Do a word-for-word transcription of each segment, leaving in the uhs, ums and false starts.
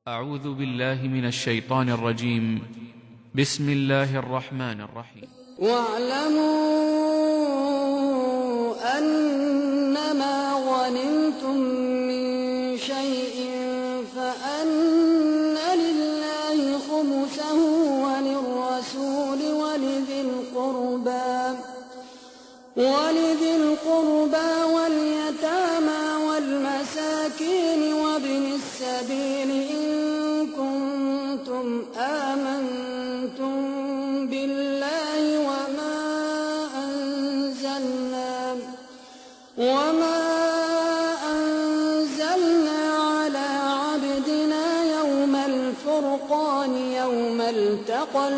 أعوذ بالله من الشيطان الرجيم. بسم الله الرحمن الرحيم. واعلموا أنما غنمتم من شيء فأن لله خمسه وللرسول ولذي القربى ولذي القربى واليتامى والمساكين وابن السبيل إن كنتم آمنتم بالله وما أنزلنا وما أنزلنا على عبدنا يوم الفرقان يوم التقى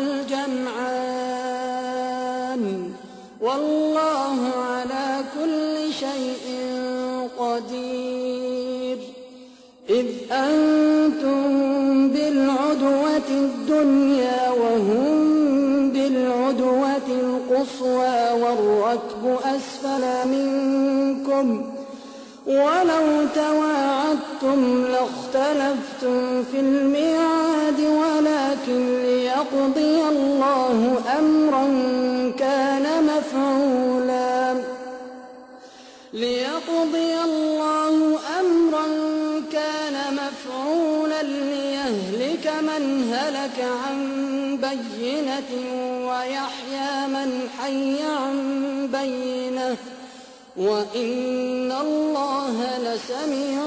الجمعان والله على كل شيء قدير. إذ أنتم بالعدوة الدنيا وهم بالعدوة القصوى والركب أسفل منكم ولو تواعدتم لاختلفتم في الميعاد ولكن ليقضي الله أمرا كان مفعولا ليقضي الله أمرا كان مفعولا ليهلك من هلك عن بينة ويحيى من حي عن بينة وإن الله لسميع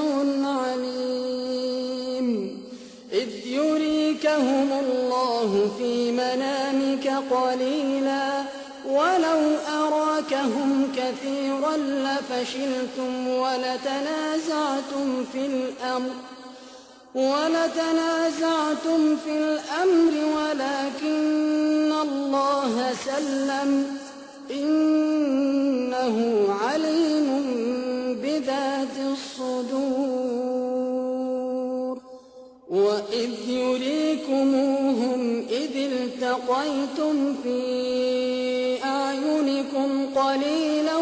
عليم. إذ يريكهم الله في منامك قليلا ولو أراكهم كثيرا لفشلتم ولتنازعتم في الأمر ولتنازعتم في الأمر ولكن الله سلم إنه عليم بذات الصدور. وإذ يريكموهم إذ التقيتم في أعينكم قليلا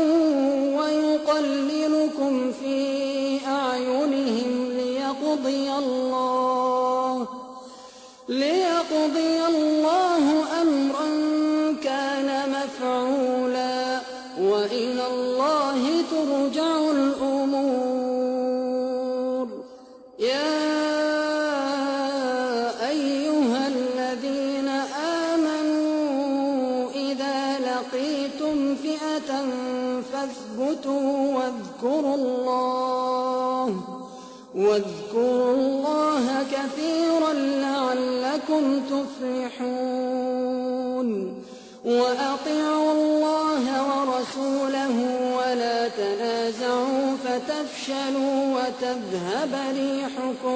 ويقللكم في أعينهم ليقضي الله ليقضي الله أمرا كان مفعولا وإلى الله ترجع الأمور. يا أيها الذين آمنوا إذا لقيتم فئة فاثبتوا واذكروا الله واذكروا الله كثيرا لعلكم تفلحون. وأطيعوا الله ورسوله ولا تنازعوا فتفشلوا وتذهب ريحكم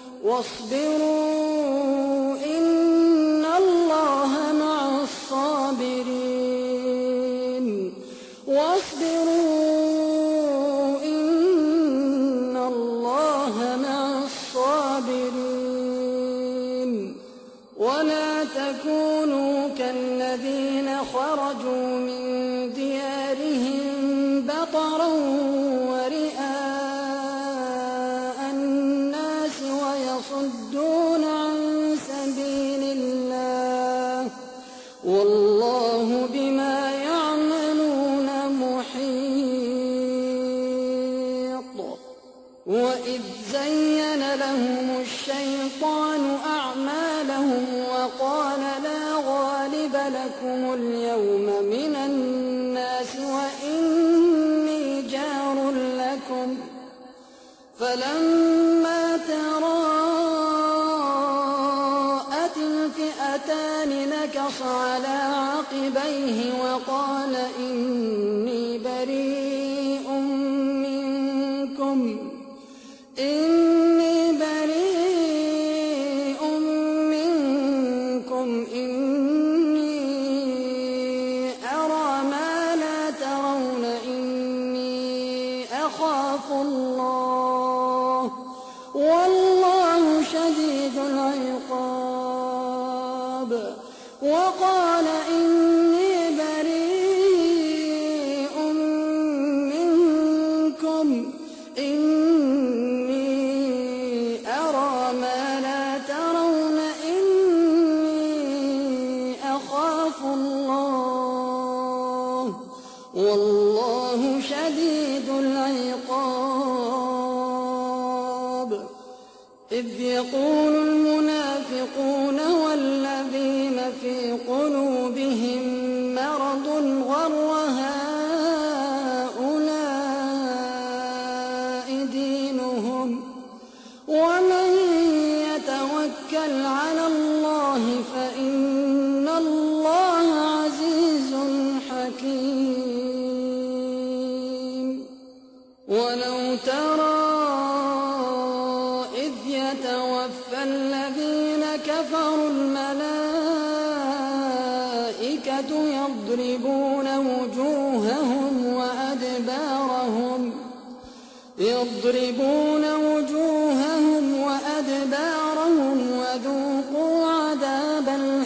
واصبروا إن الله مع الصابرين واصبروا إن الله مع الصابرين. ولا تكونوا كالذين خرجوا من ديارهم بطرا ورئاء الناس ويصدون عن سبيل الله والله بما يعملون محيط. وإذ زين لهم الشيطان أعمالهم وقال لا غالب لكم اليوم من الناس وإني جار لكم فلما تراءت الفئتان نكص على عقبيه وقال إني بريء منكم إني بريء منكم إني أرى ما لا ترون إني أخاف الله والله شديد العقاب. وقال إني بريء منكم إني أرى ما لا والله شديد العقاب. إذ يقول المنافقون والذين في قلوبهم مرض غر هؤلاء دينهم ومن يتوكل على الله فإن الله عزيز حكيم. ولو ترى إذ يتوفى الذين كفروا الملائكة يضربون وجوههم وأدبارهم يضربون وجوههم وأدبارهم وذوقوا عذاب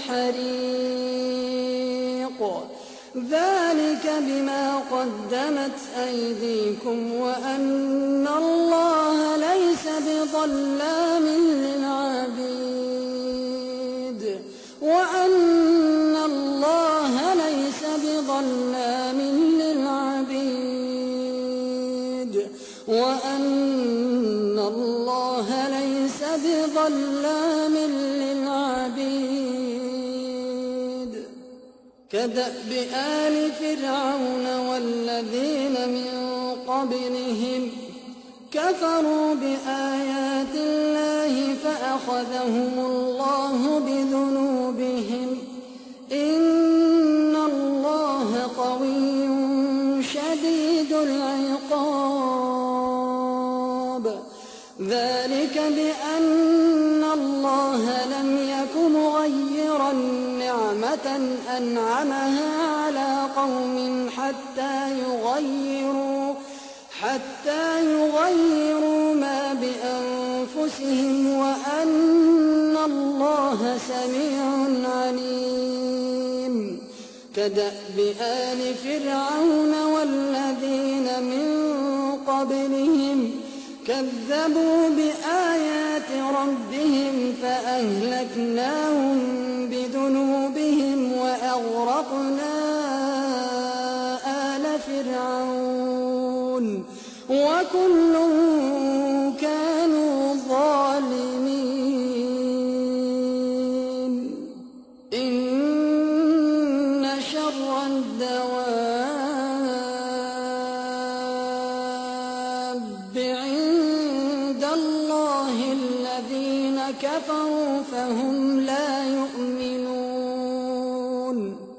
الحريق ذلك بما قدمت أيديكم وأن الله ليس بظلام للعبيد وأن الله ليس بظلام للعبيد وأن الله ليس بظلام للعبيد. كدأب آل فرعون والذين من قبلهم كفروا بآيات الله فأخذهم الله بذنوبهم إن الله قوي شديد العقاب. ذلك بأن الله لم يك مغيرا نعمة أنعمها على قوم حتى يغيروا حتى يغيروا ما بأنفسهم وأن الله سميع عليم. كدأب آل فرعون والذين من قبلهم كذبوا بآيات ربهم فأهلكناهم بذنوبهم وأغرقنا آل فرعون وكل كانوا ظالمين. إن شر الدواب عند الله الذين كفروا فهم لا يؤمنون.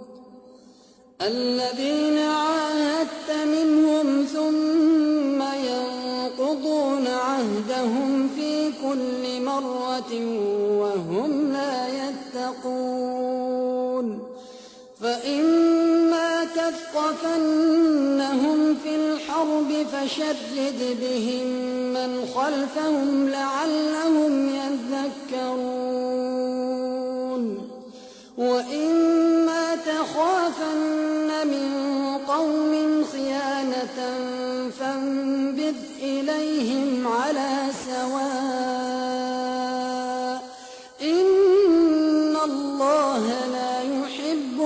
الذين عاهدت منهم ثم ينقضون عهدهم في كل مرة وهم لا يتقون. فإما تثقفنهم في الحرب فشرد بهم من خلفهم لعلهم يذكرون. وإما تخافن من قوم خيانة فانبذ إليهم على سواء إن الله لا يحب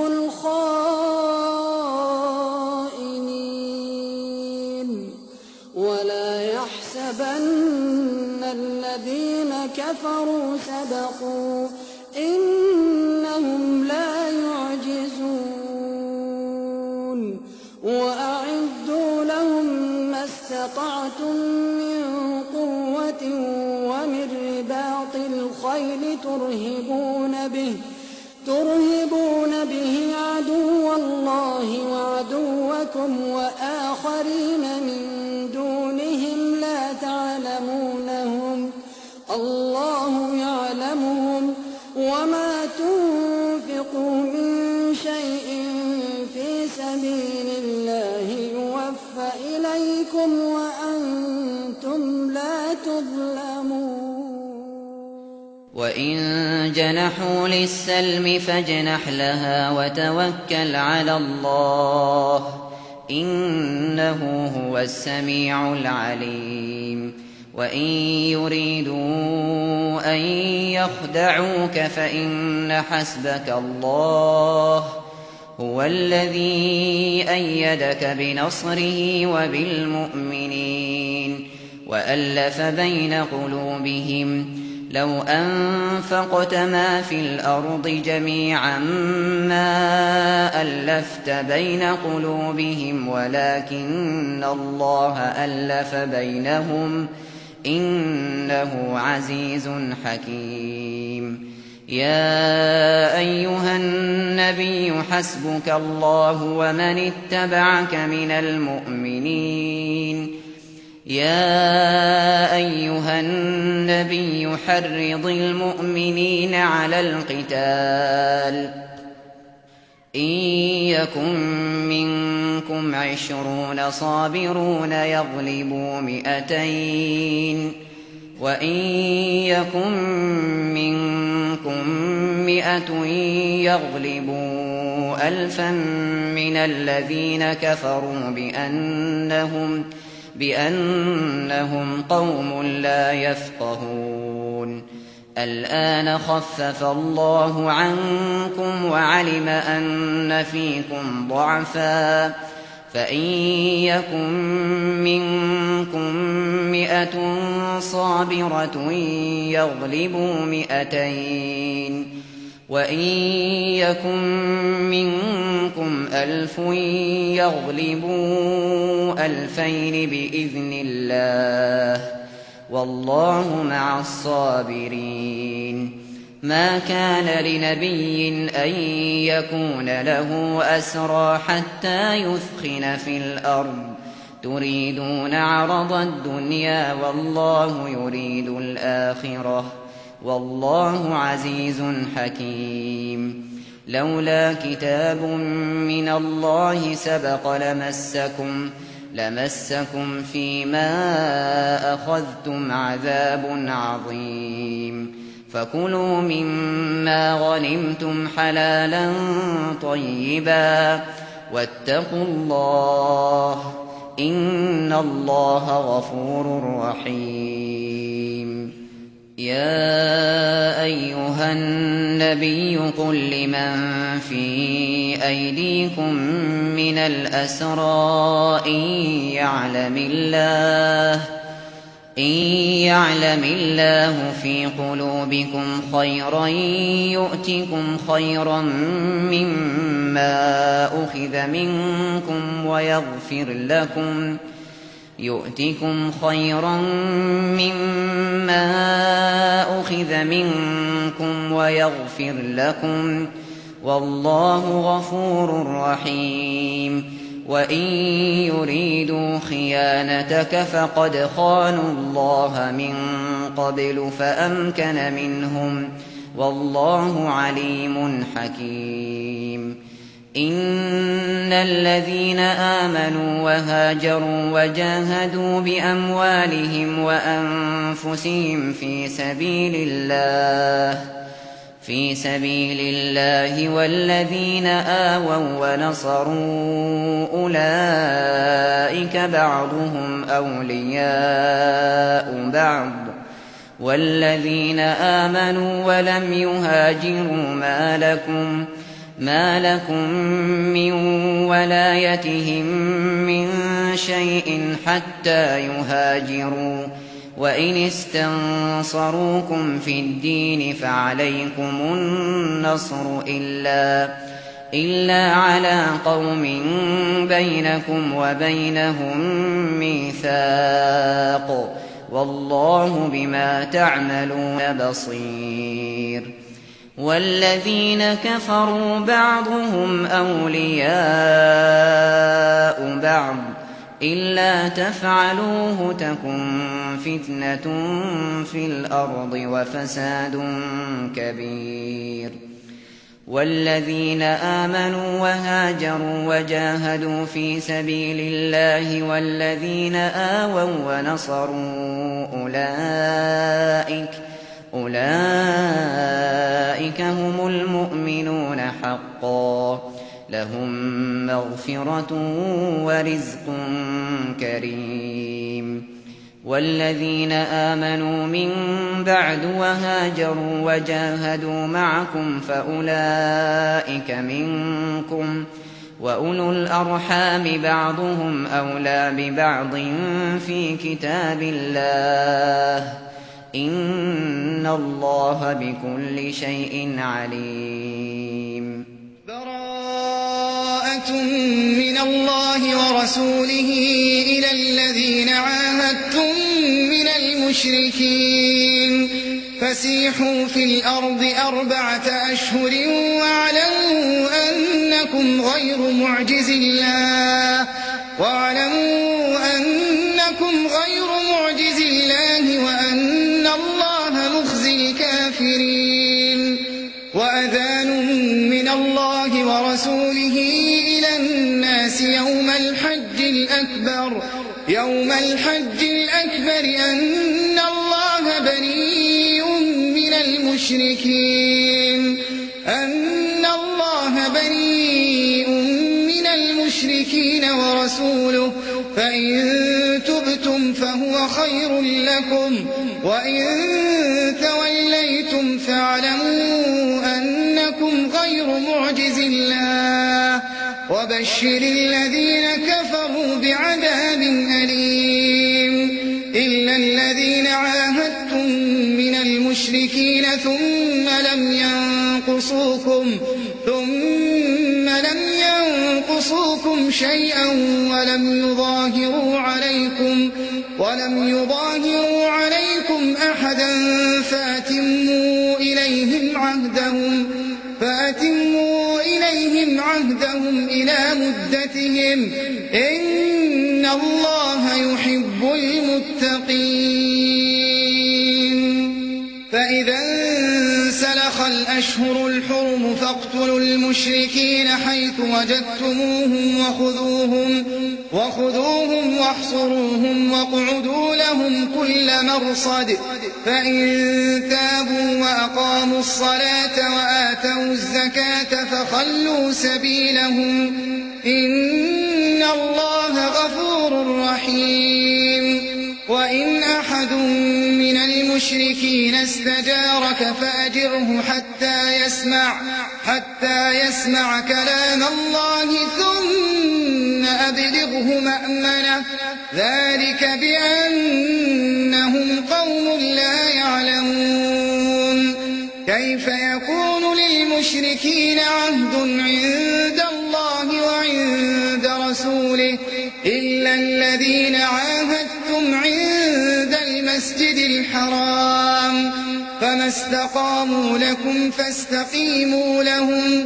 الخائنين. ولا يحسبن الذين كفروا سبقوا إنهم لا يعجزون. وأعدوا لهم ما استطعتم من قوة ومن رباط الخيل ترهبون به ترهبون به عدو الله وعدوكم وآخرين من دونهم لا تعلمونهم الله يعلمهم وما تنفقوا من شيء في سبيل الله يوفى إليكم وأنتم لا تظلمون. وإن جنحوا للسلم فاجنح لها وتوكل على الله إنه هو السميع العليم. وإن يريدوا أن يخدعوك فإن حسبك الله هو الذي أيدك بنصره وبالمؤمنين وألف بين قلوبهم لو أنفقت ما في الأرض جميعا ما ألفت بين قلوبهم ولكن الله ألف بينهم إنه عزيز حكيم. يا أيها النبي حسبك الله ومن اتبعك من المؤمنين يا أيها النبي حرض المؤمنين على القتال إن يكن منكم عشرون صابرون يغلبوا مئتين وإن يكن منكم مئة يغلبوا ألفا من الذين كفروا بأنهم بأنهم قوم لا يفقهون. الآن خفف الله عنكم وعلم أن فيكم ضعفا فإن يكن منكم مئة صابرة يغلبوا مئتين وإن يكن منكم ألف يغلبوا ألفين بإذن الله والله مع الصابرين. ما كان لنبي أن يكون له أسرى حتى يثخن في الأرض تريدون عرض الدنيا والله يريد الآخرة والله عزيز حكيم. لولا كتاب من الله سبق لمسكم لمسكم فيما أخذتم عذاب عظيم. فكلوا مما غنمتم حلالا طيبا واتقوا الله إن الله غفور رحيم. يا أيها النبي قل لمن في أيديكم من الأسرى إن يعلم الله إن يعلم الله في قلوبكم خيرا يؤتكم خيرا مما أخذ منكم ويغفر لكم يؤتكم خيرا مما أخذ منكم ويغفر لكم والله غفور رحيم. وإن يريدوا خيانتك فقد خانوا الله من قبل فأمكن منهم والله عليم حكيم. إن الذين آمنوا وهاجروا وجاهدوا بأموالهم وأنفسهم في سبيل الله في سبيل الله والذين آووا ونصروا أولئك بعضهم أولياء بعض والذين آمنوا ولم يهاجروا ما لكم ما لكم من ولايتهم من شيء حتى يهاجروا وإن استنصروكم في الدين فعليكم النصر إلا إلا على قوم بينكم وبينهم ميثاق والله بما تعملون بصير. والذين كفروا بعضهم أولياء بعض إلا تفعلوه تكن فتنة في الأرض وفساد كبير. والذين آمنوا وهاجروا وجاهدوا في سبيل الله والذين آووا ونصروا أولئك أولئك هم المؤمنون حقا لهم مغفرة ورزق كريم. والذين آمنوا من بعد وهاجروا وجاهدوا معكم فأولئك منكم، وأولو الأرحام بعضهم أولى ببعض في كتاب الله، إن الله بكل شيء عليم. براءة من الله ورسوله إلى الذين عاهدتم من المشركين فسيحوا في الأرض أربعة أشهر واعلموا أنكم غير معجز الله واعلموا أنكم غير معجز الله وأن الله مخزي الكافرين. وأذان من الله ورسوله إلى الناس يوم الحج الأكبر يوم الحج الأكبر أن الله بريء من المشركين أن الله بريء من المشركين ورسوله، فإن تبتم فهو خير لكم، وإن توليتم فاعلموا أنكم غير معجز الله، وبشر الذين كفروا بعذاب أليم. إلا الذين عاهدتم من المشركين ثم لم ينقصوكم ثم لم ينقصوكم شيئا ولم يظاهروا عليكم ولم يظاهروا عليكم أحدا فأتموا إليهم عهدهم فأتموا إليهم عهدهم إلى مدتهم، إن الله يحب المتقين. فإذا انسلخ الأشهر الحرم فاقتلوا المشركين حيث وجدتموهم وخذوهم وخذوهم واحصروهم واقعدوا لهم كل مرصد، فإن تابوا وأقاموا الصلاة وآتوا الزكاة فخلوا سبيلهم، إن الله غفور رحيم. وإن أحد من المشركين استجارك فأجره حتى يسمع حتى يسمع كلام الله ثم أبلغه مأمنه، ذلك بأنهم قوم لا يعلمون. كيف يكون للمشركين عهد عند الله وعند رسوله إلا الذين عاهدتم عند المسجد الحرام، فما استقاموا لكم فاستقيموا لهم،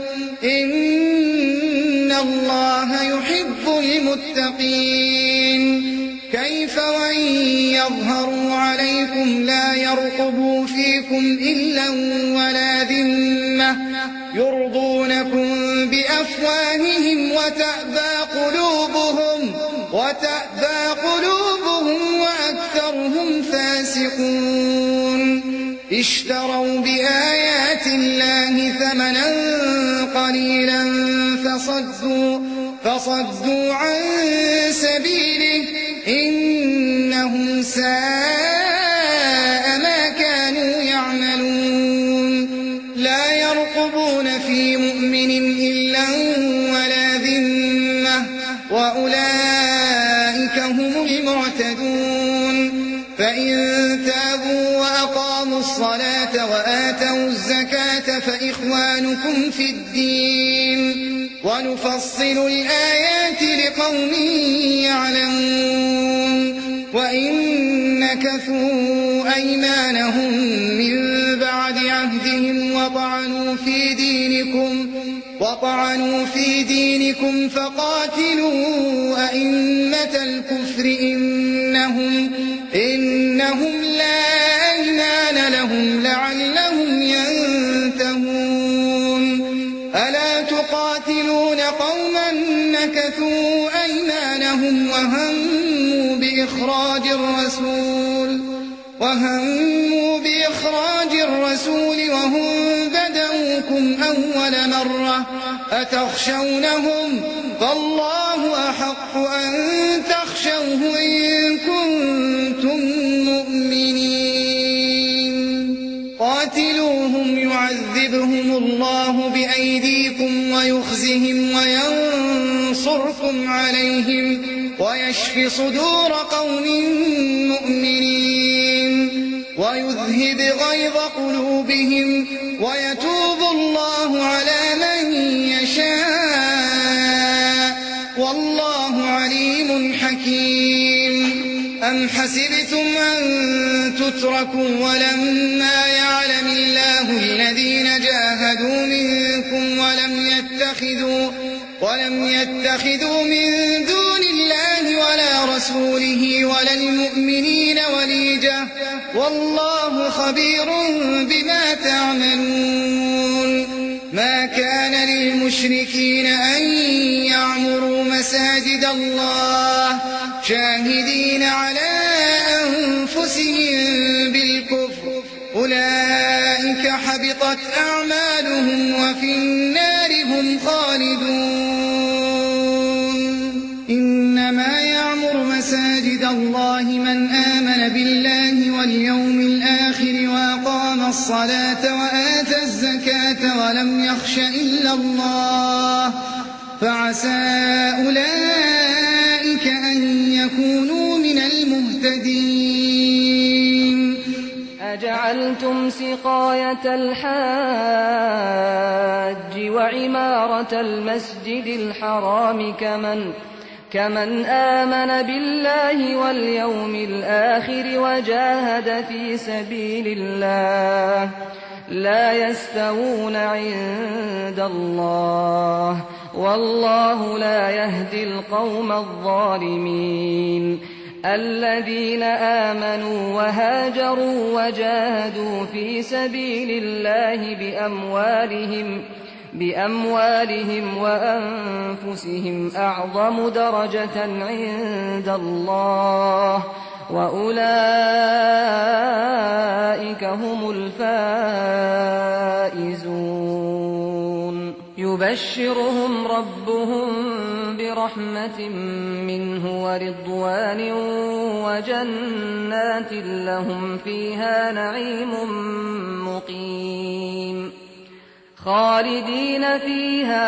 إن الله يحب المتقين. كيف وإن يظهروا عليكم لا يرقبوا فيكم إلا ولا ذمة يرضونكم بأفواههم وتأبى قلوبهم وتأبى قلوبهم وأكثرهم فاسقون. اشتروا بآيات الله ثمنا قليلا فصدوا فصدوا عن سبيله، إنهم ساء ما كانوا يعملون. لا يرقبون في مؤمن إلا ولا ذمة، وأولئك هم المعتدون. فإن تابوا وأقاموا الصلاة وآتوا الزكاة فإخوانكم في الدين، ونفصل الآيات لقوم يعلمون. وإن نكثوا أيمانهم من بعد عهدهم وطعنوا في دينكم وطعنوا في دينكم فقاتلوا أئمة الكفر إنهم إنهم لا أيمان لهم لعلهم ينتهون. ألا تقاتلون قوما نكثوا أيمانهم وهموا بإخراج الرسول وهموا بإخراج الرسول وهم بدأوا منكم أول مرة أتخشونهم فالله أحق أن تخشوه إن كنتم مؤمنين قاتلوهم يعذبهم الله بأيديكم ويخزهم وينصركم عليهم ويشف صدور قوم مؤمنين ويذهب غيظ قلوبهم ويتوب الله على من يشاء والله عليم حكيم أم حسبتم أن تتركوا ولما يعلم الله الذين جاهدوا منكم ولم يتخذوا ولم يتخذوا من دون الله ولا رسوله ولا المؤمنين وليجة والله خبير بما تعملون ما كان للمشركين أن يعمروا مساجد الله شاهدين على أنفسهم بالكفر أولئك حبطت أعمالهم وفي النار هم خالدون إنما يعمر مساجد الله من آمن بالله واليوم الآخر وأقام الصلاة وآتى الزكاة ولم يخش إلا الله فعسى أولئك أن يكونوا من المهتدين أجعلتم سقاية الحاج وعمارة المسجد الحرام كمن كمن آمن بالله واليوم الآخر وجاهد في سبيل الله لا يستوون عند الله والله لا يهدي القوم الظالمين الذين آمنوا وهاجروا وجاهدوا في سبيل الله بأموالهم بأموالهم وأنفسهم أعظم درجة عند الله وأولئك هم الفائزون يبشرهم ربهم برحمة منه ورضوان وجنات لهم فيها نعيم مقيم خالدين فيها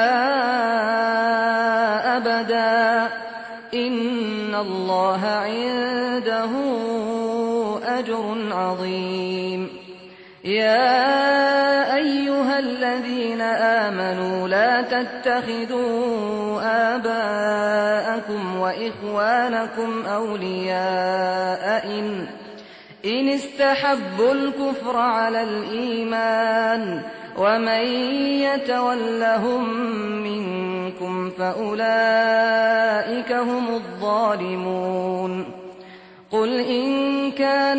أبدا إن الله عنده أجر عظيم يا أيها الذين آمنوا لا تتخذوا آباءكم وإخوانكم أولياء إن, إن استحبوا الكفر على الإيمان ومن يتولهم منكم فأولئك هم الظالمون قل إن كان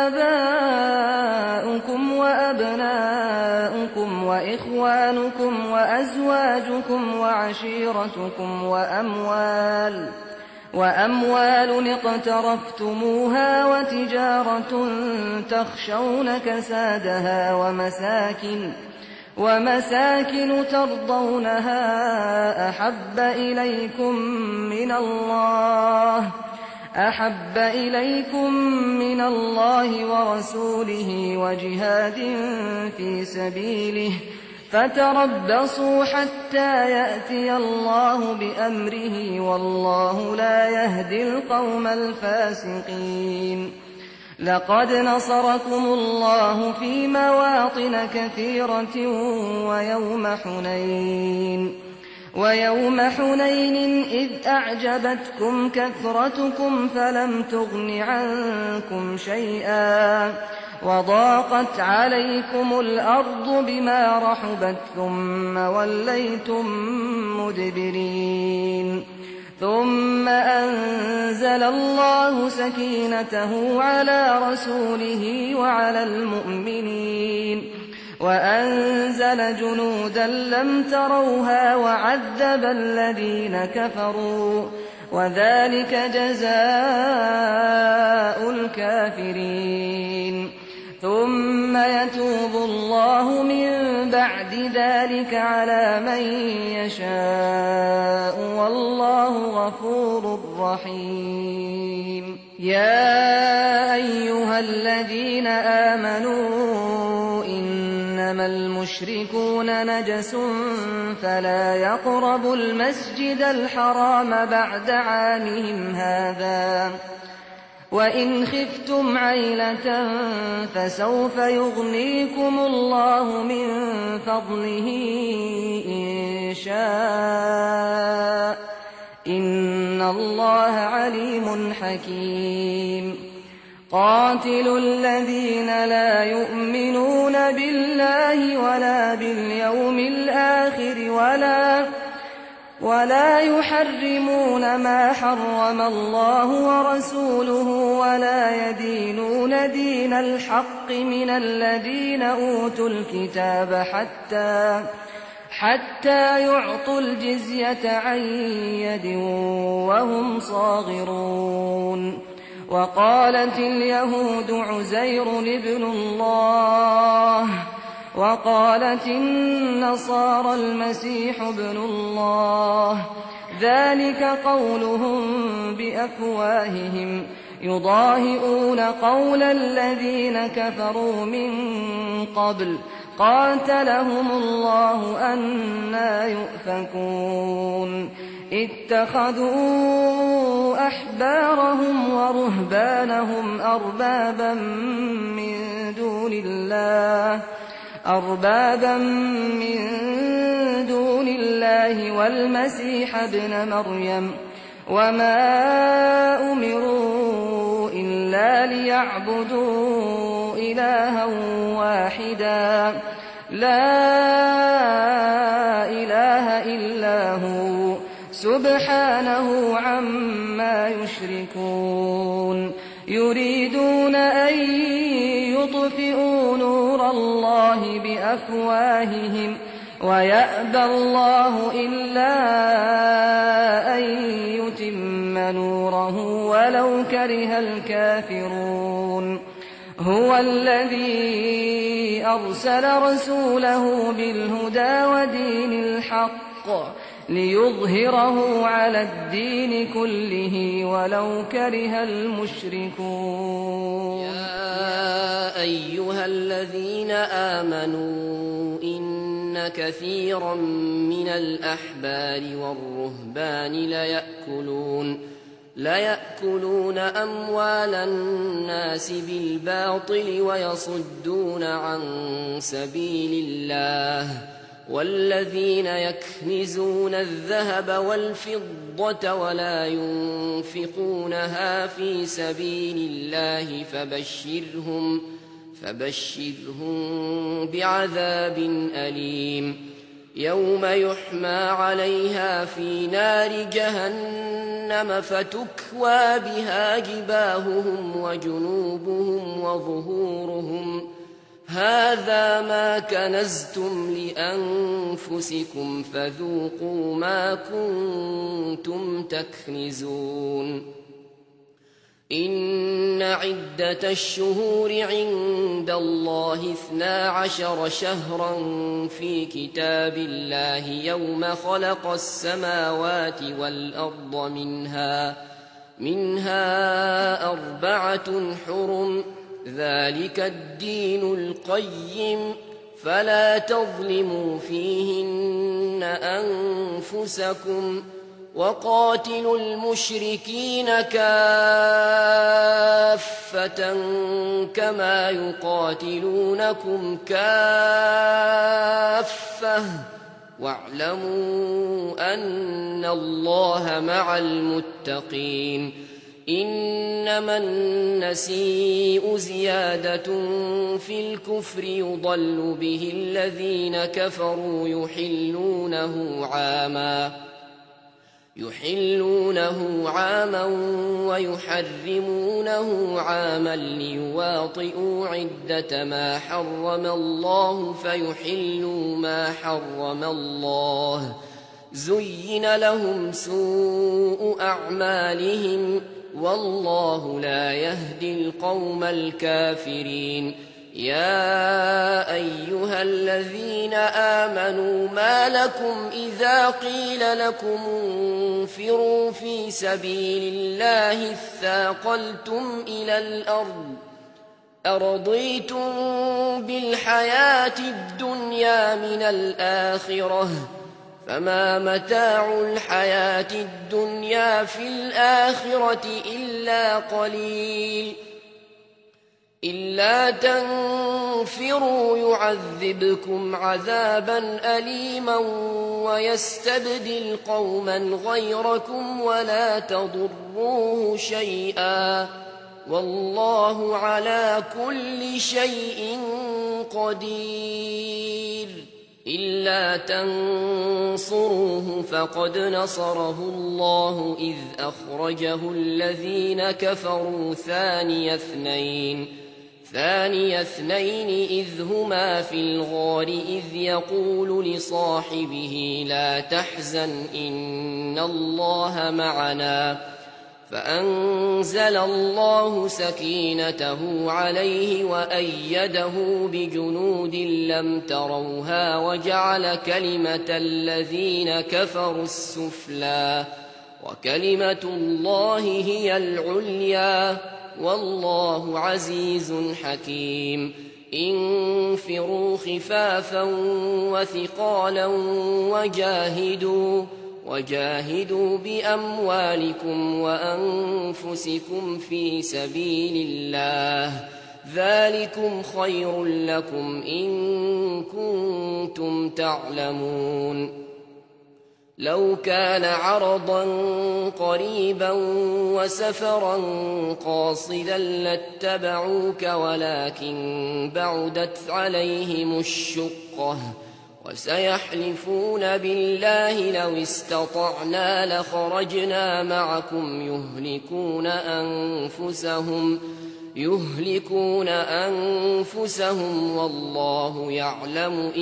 آباؤكم وأبناؤكم وإخوانكم وأزواجكم وعشيرتكم وأموال وأموال اقترفتموها وتجارة تخشون كسادها ومساكن ومساكن ترضونها أحب إليكم من الله أحب إليكم من الله ورسوله وجهاد في سبيله فتربصوا حتى يأتي الله بأمره والله لا يهدي القوم الفاسقين لقد نصركم الله في مواطن كثيرة ويوم حنين ويوم حنين إذ أعجبتكم كثرتكم فلم تغن عنكم شيئا وضاقت عليكم الأرض بما رحبت ثم وليتم مدبرين ثم أنزل الله سكينته على رسوله وعلى المؤمنين وأنزل جنودا لم تروها وعذب الذين كفروا وذلك جزاء الكافرين ثم يتوب الله من بعد ذلك على من يشاء والله غفور رحيم. يا أيها الذين آمنوا إنما المشركون نجس فلا يقربوا المسجد الحرام بعد عامهم هذا وإن خفتم عيلة فسوف يغنيكم الله من فضله إن شاء إن الله عليم حكيم. قاتلوا الذين لا يؤمنون بالله ولا باليوم الآخر ولا ولا يحرمون ما حرم الله ورسوله ولا يدينون دين الحق من الذين أوتوا الكتاب حتى حتى يعطوا الجزية عن يد وهم صاغرون. وقالت اليهود عزير ابن الله وقالت النصارى المسيح ابن الله ذلك قولهم بأفواههم يضاهئون قول الذين كفروا من قبل قاتلهم الله أنى يؤفكون. اتخذوا أحبارهم ورهبانهم أربابا من دون الله أربابا من دون الله والمسيح ابن مريم وما أمروا إلا ليعبدوا إلها واحدا لا إله إلا هو سبحانه عما يشركون. يريدون أن يطفئوا نور الله بأفواههم ويأبى الله إلا أن يتم نوره ولو كره الكافرون. هو الذي أرسل رسوله بالهدى ودين الحق ليظهره على الدين كله ولو كره المشركون. يا أيها الذين آمنوا إن كثيرا من الأحبار والرهبان ليأكلون ليأكلون أموال الناس بالباطل ويصدون عن سبيل الله والذين يكنزون الذهب والفضة ولا ينفقونها في سبيل الله فبشرهم فبشرهم بعذاب أليم. يوم يحمى عليها في نار جهنم فتكوى بها جباههم وجنوبهم وظهورهم هذا ما كنزتم لأنفسكم فذوقوا ما كنتم تكنزون. إن عدة الشهور عند الله اثنا عشر شهرا في كتاب الله يوم خلق السماوات والأرض منها منها أربعة حرم ذلك الدين القيم فلا تظلموا فيهن أنفسكم وقاتلوا المشركين كافة كما يقاتلونكم كافة واعلموا أن الله مع المتقين. إنما النسيء زيادة في الكفر يضل به الذين كفروا يحلونه عاما يحلونه عاما ويحرمونه عاما ليواطئوا عدة ما حرم الله فيحلوا ما حرم الله زين لهم سوء أعمالهم والله لا يهدي القوم الكافرين. يا أيها الذين آمنوا ما لكم إذا قيل لكم انفروا في سبيل الله اثاقلتم إلى الأرض أرضيتم بالحياة الدنيا من الآخرة فما متاع الحياة الدنيا في الآخرة إلا قليل إلا تنفروا يعذبكم عذابا أليما ويستبدل قوما غيركم ولا تضروه شيئا والله على كل شيء قدير إلا تنصروه فقد نصره الله إذ أخرجه الذين كفروا ثاني اثنين ثاني اثنين إذ هما في الغار إذ يقول لصاحبه لا تحزن إن الله معنا فأنزل الله سكينته عليه وأيده بجنود لم تروها وجعل كلمة الذين كفروا السفلى وكلمة الله هي العليا والله عزيز حكيم انفروا خفافا وثقالا وجاهدوا وجاهدوا بأموالكم وأنفسكم في سبيل الله ذلكم خير لكم إن كنتم تعلمون لو كان عرضا قريبا وسفرا قاصدا لاتبعوك ولكن بعدت عليهم الشقة وسيحلفون بالله لو استطعنا لخرجنا معكم يهلكون أنفسهم يهلكون أنفسهم والله يعلم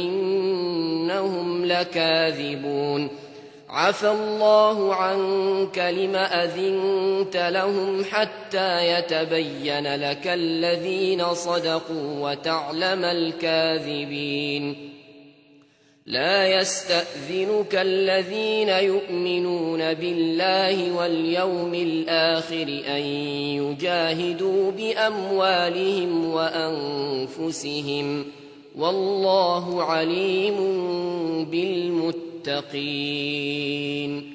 إنهم لكاذبون عفى الله عنك لم أذنت لهم حتى يتبين لك الذين صدقوا وتعلم الكاذبين لا يستأذنك الذين يؤمنون بالله واليوم الآخر أن يجاهدوا بأموالهم وأنفسهم والله عليم بالمتقين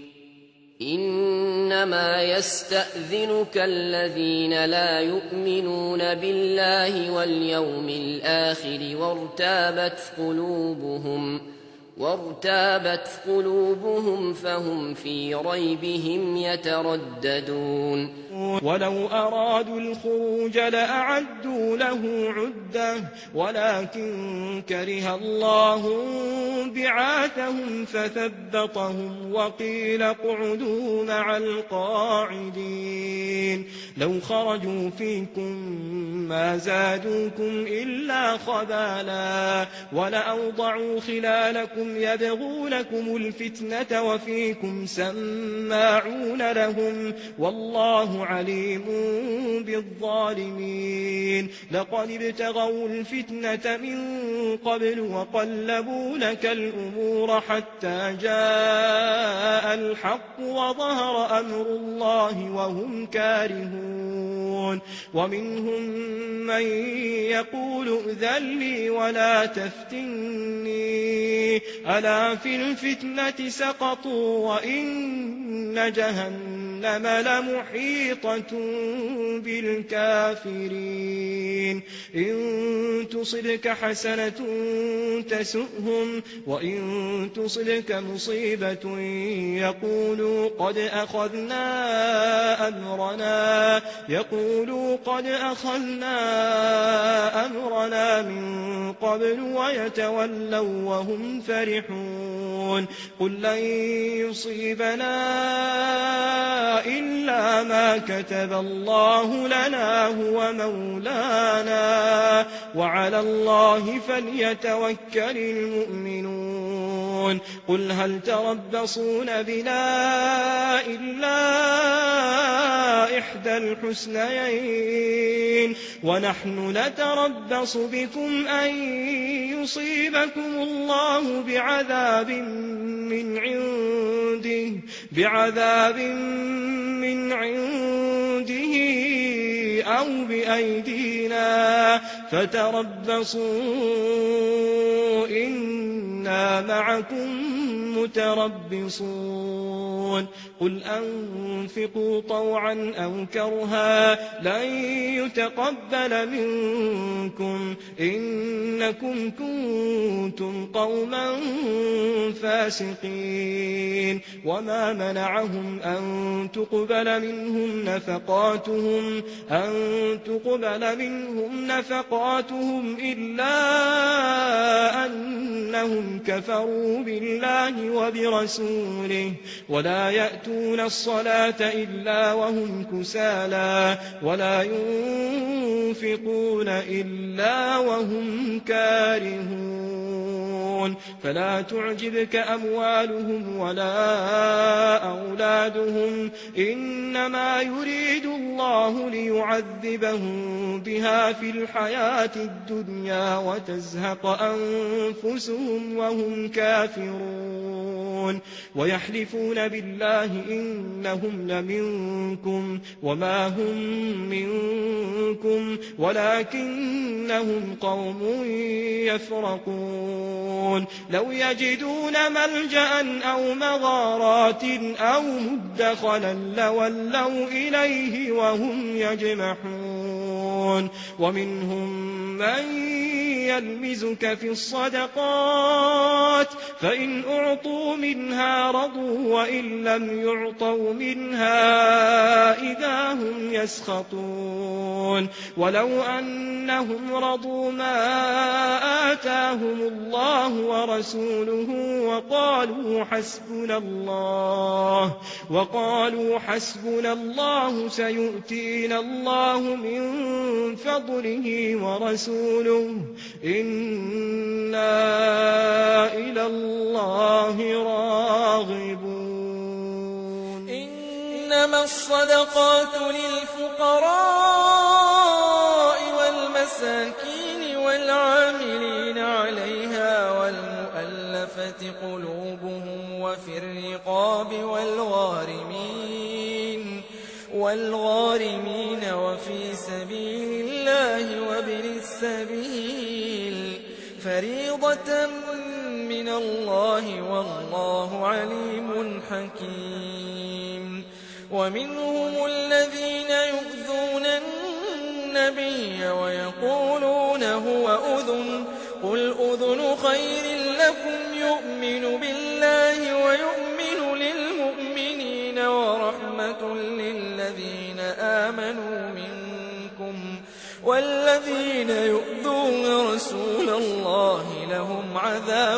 إنما يستأذنك الذين لا يؤمنون بالله واليوم الآخر وارتابت قلوبهم وارتابت قلوبهم فهم في ريبهم يترددون ولو أرادوا الخروج لأعدوا له عدة ولكن كره الله بعاثهم فثبطهم وقيل اقعدوا مع القاعدين لو خرجوا فيكم ما زادوكم إلا خبالا ولأوضعوا خلالكم يبغونكم الفتنة وفيكم سماعون لهم والله عليم بالظالمين لقد ابتغوا الفتنة من قبل وقلبوا لك الأمور حتى جاء الحق وظهر أمر الله وهم كارهون ومنهم من يقول ائذن لي ولا تفتني ألا في الفتنة سقطوا وإن جهنم لمحيطة بالكافرين إن تصبك حسنة تسؤهم وإن تصبك مصيبة يقولوا قد أخذنا أمرنا يقولوا قد أخذنا أمرنا من قبل ويتولوا وهم فرحون قل لن يصيبنا إلا ما كتب الله لنا هو مولانا وعلى الله فليتوكل المؤمنون قل هل تربصون بنا إلا إحدى الحسنيين ونحن نتربص بكم أن يصيبكم الله بعذاب من عنده بعذاب من عنده أو بأيدينا فتربصوا إنا معكم متربصون قل أنفقوا طوعا أو كرها لن يتقبل منكم إنكم كنتم قوما فاسقين وما منعهم أن تقبل منهم نفقاتهم أن تقبل منهم نفقاتهم إلا أنهم كفروا بالله وبرسوله ولا يأتون الصلاة إلا وهم كسالى ولا ينفقون إلا وهم كارهون فلا تعجبك أموالهم ولا أولادهم إنما يريد الله ليعذبهم بها في الحياة الدنيا وتزهق أنفسهم وهم كافرون ويحلفون بالله إنهم لمنكم وما هم منكم ولكنهم قوم يفرقون لو يجدون ملجأ أو مغارات أو مدخلا لولوا إليه وهم يجمحون ومنهم من يلمزك في الصدقات فإن أعطوا منها رضوا وإن لم يعطوا منها إذا هم يسخطون ولو أنهم رضوا ما آتاهم الله ورسوله وقالوا حسبنا الله وقالوا حسبنا الله سيؤتينا الله من فضله ورسوله إنا إلى الله راغبون إنما الصدقات للفقراء والمساكين والعاملين عليها والمؤلفة قلوبهم وفي الرقاب والغارمين والغارمين وفي سبيل الله وابن السبيل فريضة من الله والله عليم حكيم ومنهم الذين يؤذون النبي ويقولون هو أذن قل أذن خير لكم يؤمن بالله ويؤمن للمؤمنين ورحمة للذين آمنوا منكم والذين يؤذون رسول الله لهم عذاب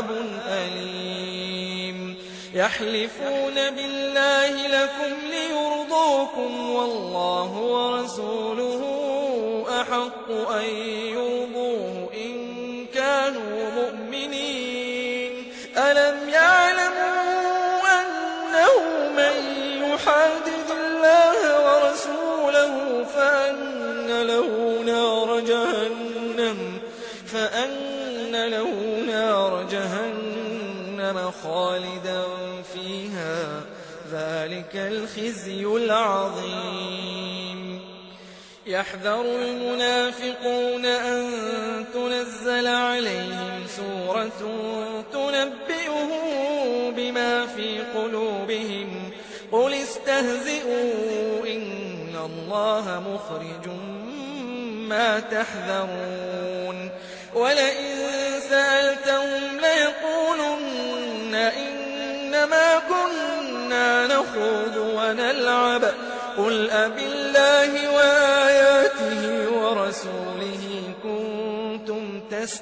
أليم يحلفون بالله لكم ليرضوكم والله ورسوله أحق أن يرضوه إن كانوا مؤمنين ألم يعلموا أنه من يحادد الله ورسوله فأن له نار جهنم فأن له نار جهنم خالدا فيها ذلك الخزي العظيم يحذر المنافقون أن تنزل عليهم سورة تنبئهم بما في قلوبهم قل استهزئوا إن الله مخرج ما تحذرون ولئن سألتهم ليقولن إنما كنا نخوض ونلعب قل أبالله وآياته ورسوله كنتم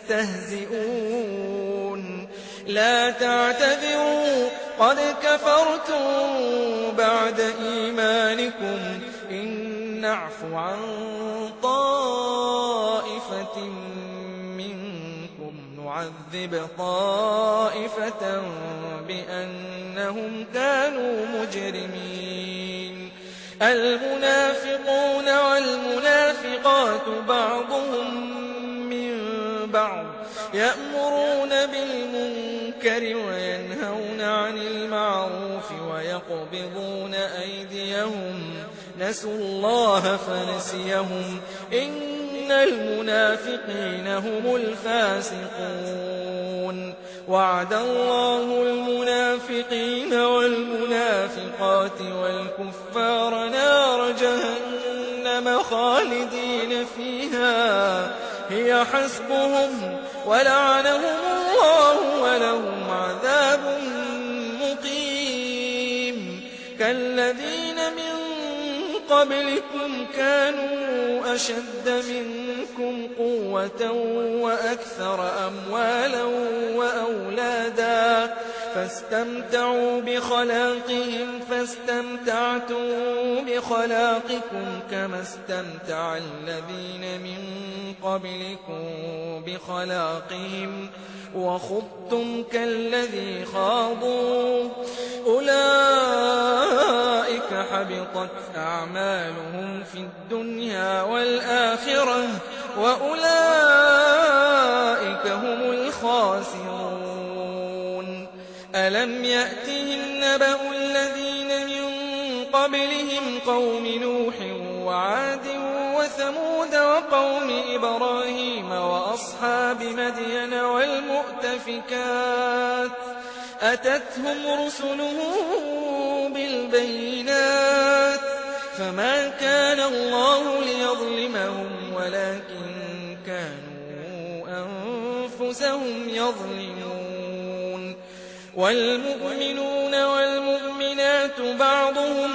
تستهزئون لا تعتذروا قد كفرتم بعد إيمانكم إن نعف عن طائفة منكم نعذب طائفة بأنهم كانوا مجرمين المنافقون والمنافقات بعضهم من بعض يأمرون بالمنكر وينهون عن المعروف ويقبضون أيديهم نسوا الله فنسيهم إن المنافقين هم الفاسقون وعد الله المنافقين والمنافقات والكفار نار جهنم خالدين فيها هي حسبهم ولعنهم الله ولهم عذاب مقيم كالذين من قبلكم كانوا أشد منكم قوة وأكثر أموالا وأولادا فاستمتعوا بخلاقهم فاستمتعتم بخلاقكم كما استمتع الذين من قبلكم بخلاقهم وخضتم كالذي خاضوا أولئك حبطت أعمالهم في الدنيا والآخرة وأولئك هم الخاسرون ألم يأتهم نبأ الذين من قبلهم قوم نوح وعاد وثمود وقوم إبراهيم وأصحاب مدين والمؤتفكات أتتهم رسلهم بالبينات فما كان الله ليظلمهم ولكن كانوا أنفسهم يظلمون والمؤمنون والمؤمنات بعضهم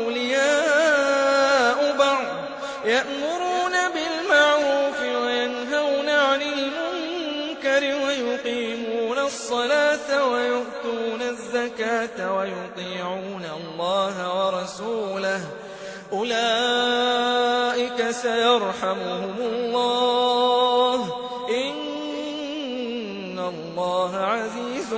أولياء بعض يأمرون بالمعروف وينهون عن المنكر ويقيمون الصلاة ويؤتون الزكاة ويطيعون الله ورسوله أولئك سيرحمهم الله إن الله عزيز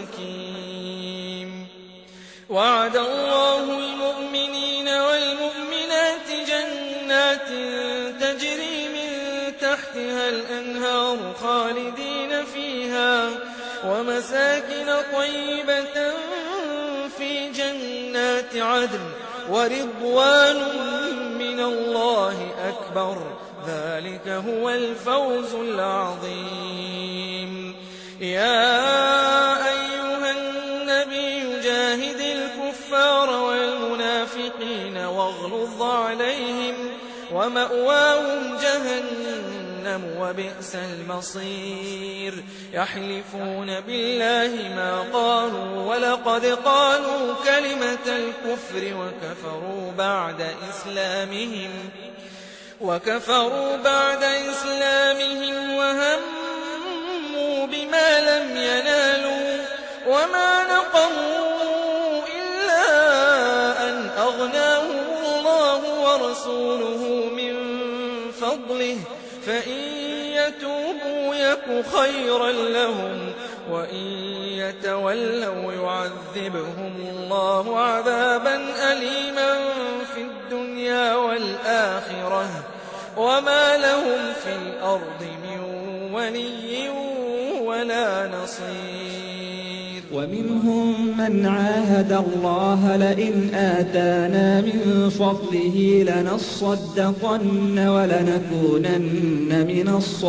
حكيم وعد الله المؤمنين والمؤمنات جنات تجري من تحتها الأنهار خالدين فيها ومساكن طيبة في جنات عدن ورضوان من الله أكبر ذلك هو الفوز العظيم يا أيها النبي جاهد الكفار والمنافقين واغلظ عليهم ومأواهم جهنم وبئس المصير يحلفون بالله ما قالوا ولقد قالوا كلمة الكفر وكفروا بعد إسلامهم وكفروا بعد إسلامهم وهموا بما لم ينالوا وما نقموا إلا أن أغناهم الله ورسوله من فضله فإن يتوبوا يك خيرا لهم وإن يتولوا يعذبهم الله عذابا أليما في الدنيا والآخرة وما لهم في الأرض من ولي ولا نصير ومنهم من عاهد الله لئن آتانا من فضله لنصدقن ولنكونن من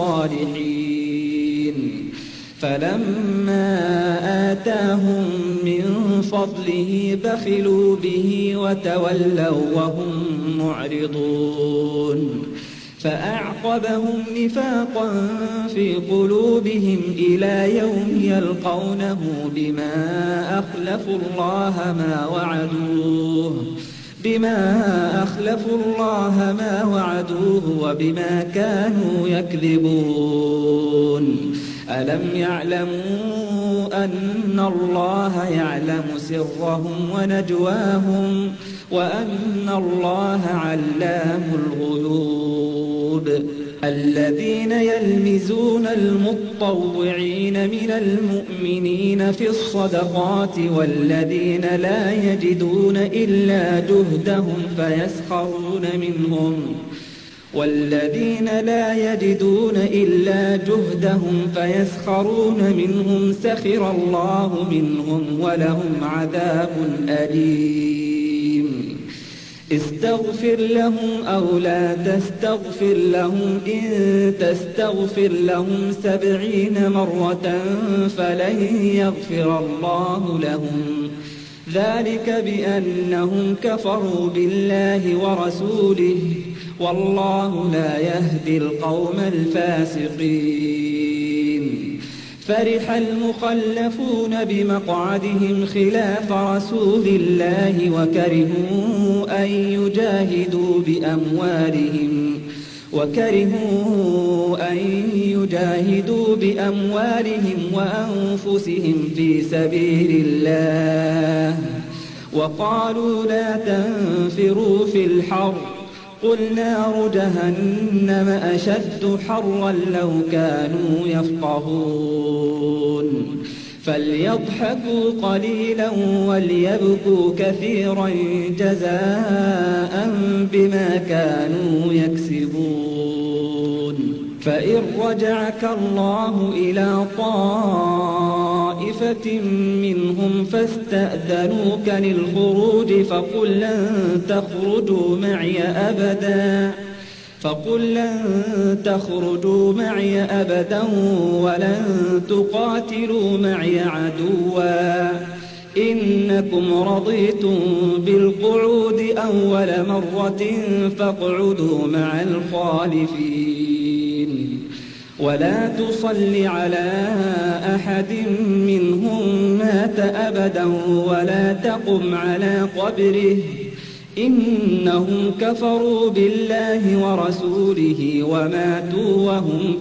الصالحين فلما آتاهم من فضله بخلوا به وتولوا وهم معرضون فأعقبهم نفاقا في قلوبهم إلى يوم يلقونه بما أخلفوا الله ما وعدوه بما أخلفوا الله ما وعدوه وبما كانوا يكذبون ألم يعلموا أن الله يعلم سرهم ونجواهم وأن الله علام الغيوب. الذين يلمزون المطوعين من المؤمنين في الصدقات والذين لا يجدون إلا جهدهم فيسخرون منهم والذين لا يجدون إلا جهدهم فيسخرون منهم سخر الله منهم ولهم عذاب أليم. استغفر لهم أو لا تستغفر لهم إن تستغفر لهم سبعين مرة فلن يغفر الله لهم ذلك بأنهم كفروا بالله ورسوله والله لا يهدي القوم الفاسقين. فرح المخلفون بمقعدهم خلاف رسول الله وكرهوا أن يجاهدوا بأموالهم وكرهوا أن يجاهدوا بأموالهم وأنفسهم في سبيل الله وقالوا لا تنفروا في الحر قل نار جهنم أشد حرا لو كانوا يفقهون. فليضحكوا قليلا وليبكوا كثيرا جزاء بما كانوا يكسبون. فإن رجعك الله إلى طائفة منهم فاستأذنوك للخروج فقل لن تخرجوا معي أبدا فقل لن تخرجوا معي أبدا ولن تقاتلوا معي عدوا إنكم رضيتم بالقعود أول مرة فاقعدوا مع الخالفين. ولا تصل على أحد منهم مات أبدا ولا تقم على قبره إنهم كفروا بالله ورسوله وماتوا وهم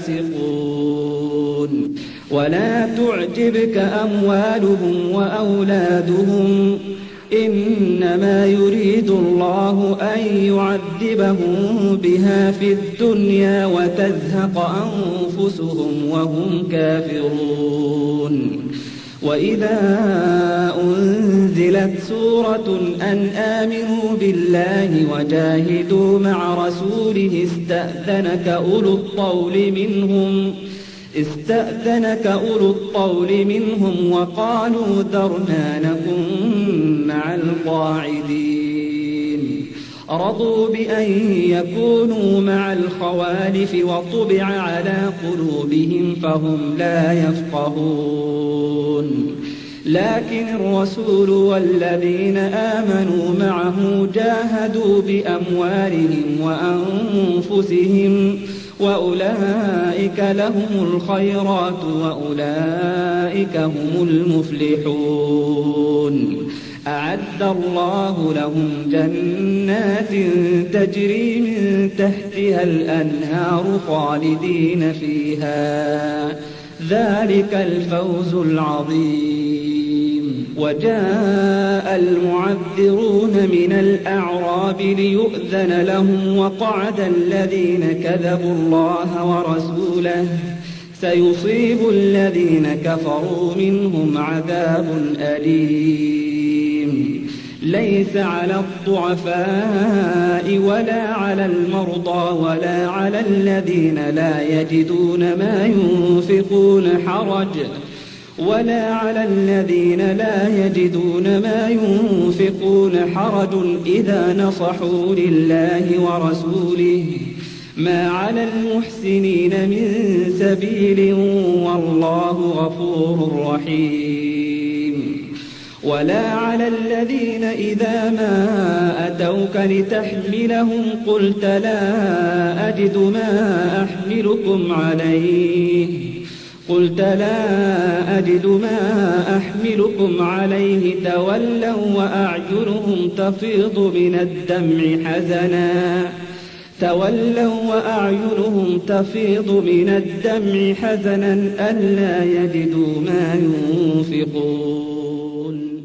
فاسقون. ولا تعجبك أموالهم وأولادهم إنما يريد الله أن يعذبهم بها في الدنيا وتزهق أنفسهم وهم كافرون. وإذا أنزلت سورة أن آمنوا بالله وجاهدوا مع رسوله استأذنك أولو الطول منهم استأذنك أولو الطول منهم وقالوا ذرنا نكن مع القاعدين. رضوا بأن يكونوا مع الخوالف وطبع على قلوبهم فهم لا يفقهون. لكن الرسول والذين آمنوا معه جاهدوا بأموالهم وأنفسهم وأولئك لهم الخيرات وأولئك هم المفلحون. أعد الله لهم جنات تجري من تحتها الأنهار خالدين فيها ذلك الفوز العظيم. وجاء المعذرون من الأعراب ليؤذن لهم وقعد الذين كذبوا الله ورسوله سيصيب الذين كفروا منهم عذاب أليم. ليس على الضعفاء ولا على المرضى ولا على الذين لا يجدون ما ينفقون حرج ولا على الذين لا يجدون ما ينفقون حرج إذا نصحوا لله ورسوله ما على المحسنين من سبيل والله غفور رحيم. ولا على الذين إذا ما أتوك لتحملهم قلت لا أجد ما أحملكم عليه قلت لا أجد ما أحملكم عليه تولوا وأعينهم تفيض من الدمع حزنا تولوا وأعينهم تفيض من الدمع حزنا ألا يجدوا ما ينفقون